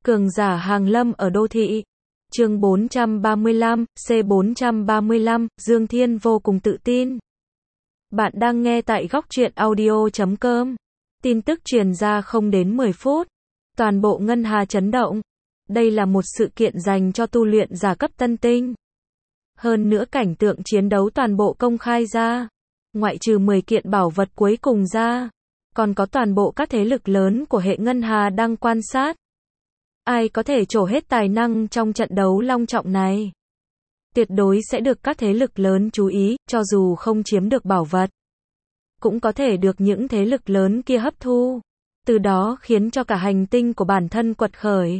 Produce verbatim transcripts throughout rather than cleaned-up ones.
Cường giả hàng lâm ở đô thị. Chương bốn trăm ba mươi lăm, C bốn trăm ba mươi lăm, Dương Thiên vô cùng tự tin. Bạn đang nghe tại góc truyện audio chấm com. Tin tức truyền ra không đến mười phút. Toàn bộ ngân hà chấn động. Đây là một sự kiện dành cho tu luyện giả cấp tân tinh. Hơn nữa cảnh tượng chiến đấu toàn bộ công khai ra. Ngoại trừ mười kiện bảo vật cuối cùng ra, còn có toàn bộ các thế lực lớn của hệ ngân hà đang quan sát. Ai có thể trổ hết tài năng trong trận đấu long trọng này, tuyệt đối sẽ được các thế lực lớn chú ý, cho dù không chiếm được bảo vật, cũng có thể được những thế lực lớn kia hấp thu, từ đó khiến cho cả hành tinh của bản thân quật khởi.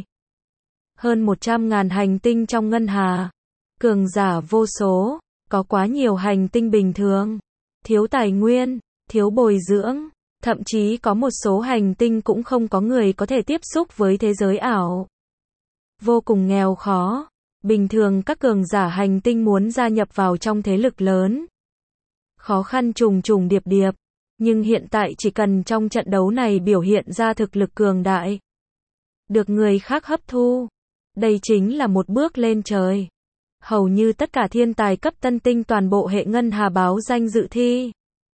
Hơn một trăm ngàn hành tinh trong ngân hà, cường giả vô số, có quá nhiều hành tinh bình thường, thiếu tài nguyên, thiếu bồi dưỡng, thậm chí có một số hành tinh cũng không có người có thể tiếp xúc với thế giới ảo. Vô cùng nghèo khó. Bình thường các cường giả hành tinh muốn gia nhập vào trong thế lực lớn, khó khăn trùng trùng điệp điệp. Nhưng hiện tại chỉ cần trong trận đấu này biểu hiện ra thực lực cường đại, được người khác hấp thu, đây chính là một bước lên trời. Hầu như tất cả thiên tài cấp tân tinh toàn bộ hệ ngân hà báo danh dự thi.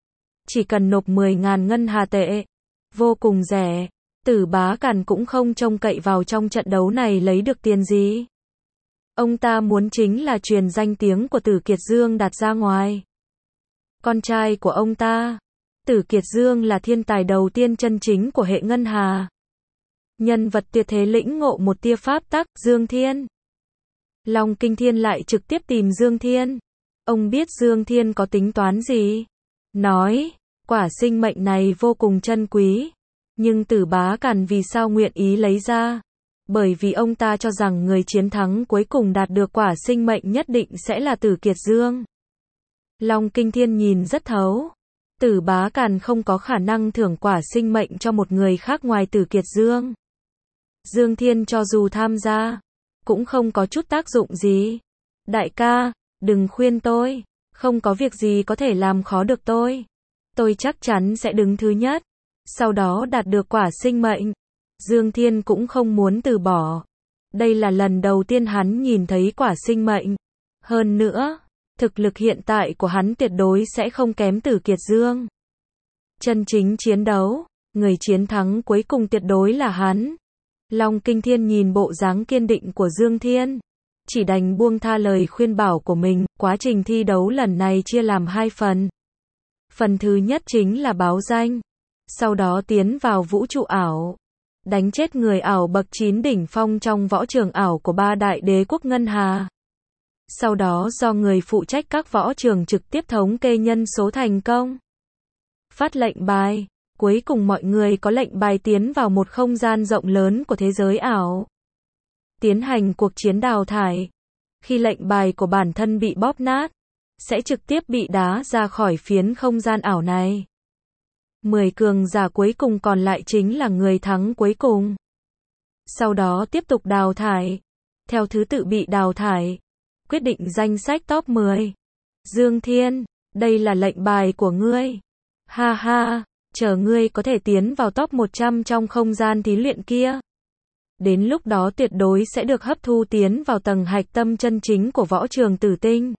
Chỉ cần nộp mười ngàn ngân hà tệ, vô cùng rẻ. Tử Bá Càn cũng không trông cậy vào trong trận đấu này lấy được tiền gì. Ông ta muốn chính là truyền danh tiếng của Tử Kiệt Dương đạt ra ngoài. Con trai của ông ta, Tử Kiệt Dương, là thiên tài đầu tiên chân chính của hệ ngân hà. Nhân vật tuyệt thế lĩnh ngộ một tia pháp tắc, Dương Thiên. Long Kinh Thiên lại trực tiếp tìm Dương Thiên. Ông biết Dương Thiên có tính toán gì. Nói, quả sinh mệnh này vô cùng chân quý. Nhưng Tử Bá Càn vì sao nguyện ý lấy ra? Bởi vì ông ta cho rằng người chiến thắng cuối cùng đạt được quả sinh mệnh nhất định sẽ là Tử Kiệt Dương. Long Kinh Thiên nhìn rất thấu. Tử Bá Càn không có khả năng thưởng quả sinh mệnh cho một người khác ngoài Tử Kiệt Dương. Dương Thiên cho dù tham gia, cũng không có chút tác dụng gì. Đại ca, đừng khuyên tôi. Không có việc gì có thể làm khó được tôi. Tôi chắc chắn sẽ đứng thứ nhất, sau đó đạt được quả sinh mệnh. Dương Thiên cũng không muốn từ bỏ. Đây là lần đầu tiên hắn nhìn thấy quả sinh mệnh. Hơn nữa, thực lực hiện tại của hắn tuyệt đối sẽ không kém Tử Kiệt Dương. Chân chính chiến đấu, người chiến thắng cuối cùng tuyệt đối là hắn. Long Kinh Thiên nhìn bộ dáng kiên định của Dương Thiên, chỉ đành buông tha lời khuyên bảo của mình. Quá trình thi đấu lần này chia làm hai phần. Phần thứ nhất chính là báo danh, sau đó tiến vào vũ trụ ảo, đánh chết người ảo bậc chín đỉnh phong trong võ trường ảo của ba đại đế quốc ngân hà. Sau đó do người phụ trách các võ trường trực tiếp thống kê nhân số thành công, phát lệnh bài. Cuối cùng mọi người có lệnh bài tiến vào một không gian rộng lớn của thế giới ảo, tiến hành cuộc chiến đào thải. Khi lệnh bài của bản thân bị bóp nát, sẽ trực tiếp bị đá ra khỏi phiến không gian ảo này. mười cường giả cuối cùng còn lại chính là người thắng cuối cùng. Sau đó tiếp tục đào thải, theo thứ tự bị đào thải, quyết định danh sách top mười. Dương Thiên, đây là lệnh bài của ngươi. Ha ha, chờ ngươi có thể tiến vào top một trăm trong không gian thí luyện kia. Đến lúc đó tuyệt đối sẽ được hấp thu tiến vào tầng hạch tâm chân chính của võ trường tử tinh,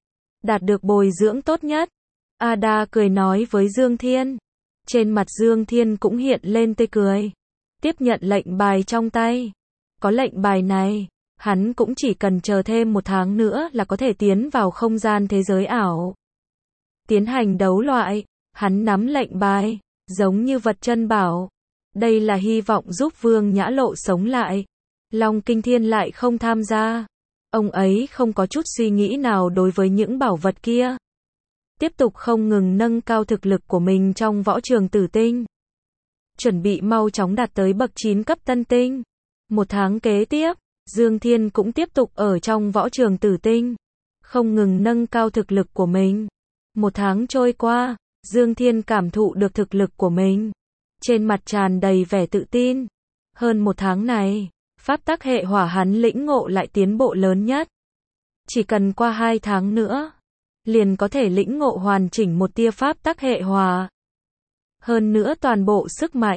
đạt được bồi dưỡng tốt nhất. Ada cười nói với Dương Thiên. Trên mặt Dương Thiên cũng hiện lên tươi cười. Tiếp nhận lệnh bài trong tay. Có lệnh bài này, hắn cũng chỉ cần chờ thêm một tháng nữa là có thể tiến vào không gian thế giới ảo, tiến hành đấu loại. Hắn nắm lệnh bài, giống như vật chân bảo. Đây là hy vọng giúp Vương Nhã Lộ sống lại. Long Kinh Thiên lại không tham gia. Ông ấy không có chút suy nghĩ nào đối với những bảo vật kia. Tiếp tục không ngừng nâng cao thực lực của mình trong võ trường tử tinh, chuẩn bị mau chóng đạt tới bậc chín cấp tân tinh. Một tháng kế tiếp, Dương Thiên cũng tiếp tục ở trong võ trường tử tinh, không ngừng nâng cao thực lực của mình. Một tháng trôi qua, Dương Thiên cảm thụ được thực lực của mình, trên mặt tràn đầy vẻ tự tin. Hơn một tháng này, pháp tắc hệ hỏa hắn lĩnh ngộ lại tiến bộ lớn nhất. Chỉ cần qua hai tháng nữa, liền có thể lĩnh ngộ hoàn chỉnh một tia pháp tắc hệ hỏa. Hơn nữa toàn bộ sức mạnh,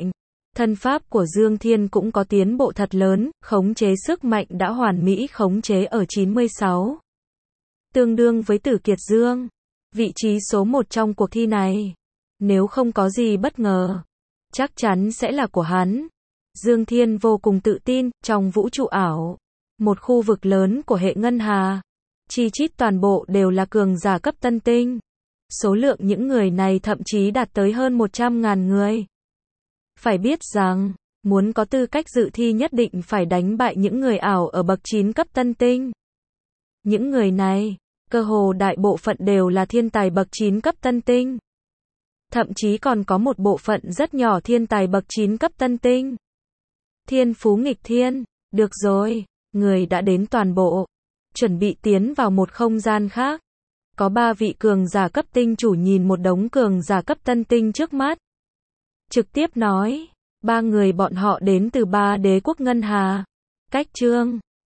Thân pháp của Dương Thiên cũng có tiến bộ thật lớn, khống chế sức mạnh đã hoàn mỹ khống chế ở chín mươi sáu. Tương đương với Tử Kiệt Dương. Vị trí số một trong cuộc thi này. Nếu không có gì bất ngờ, chắc chắn sẽ là của hắn. Dương Thiên vô cùng tự tin, trong vũ trụ ảo, một khu vực lớn của hệ ngân hà, chi chít toàn bộ đều là cường giả cấp tân tinh. Số lượng những người này thậm chí đạt tới hơn một trăm ngàn người. Phải biết rằng, muốn có tư cách dự thi nhất định phải đánh bại những người ảo ở bậc chín cấp tân tinh. Những người này, cơ hồ đại bộ phận đều là thiên tài bậc chín cấp tân tinh. Thậm chí còn có một bộ phận rất nhỏ thiên tài bậc chín cấp tân tinh. Thiên phú nghịch thiên, được rồi, người đã đến toàn bộ. Chuẩn bị tiến vào một không gian khác. Có ba vị cường giả cấp tinh chủ nhìn một đống cường giả cấp tân tinh trước mắt. Trực tiếp nói, ba người bọn họ đến từ ba đế quốc ngân hà. Cách chương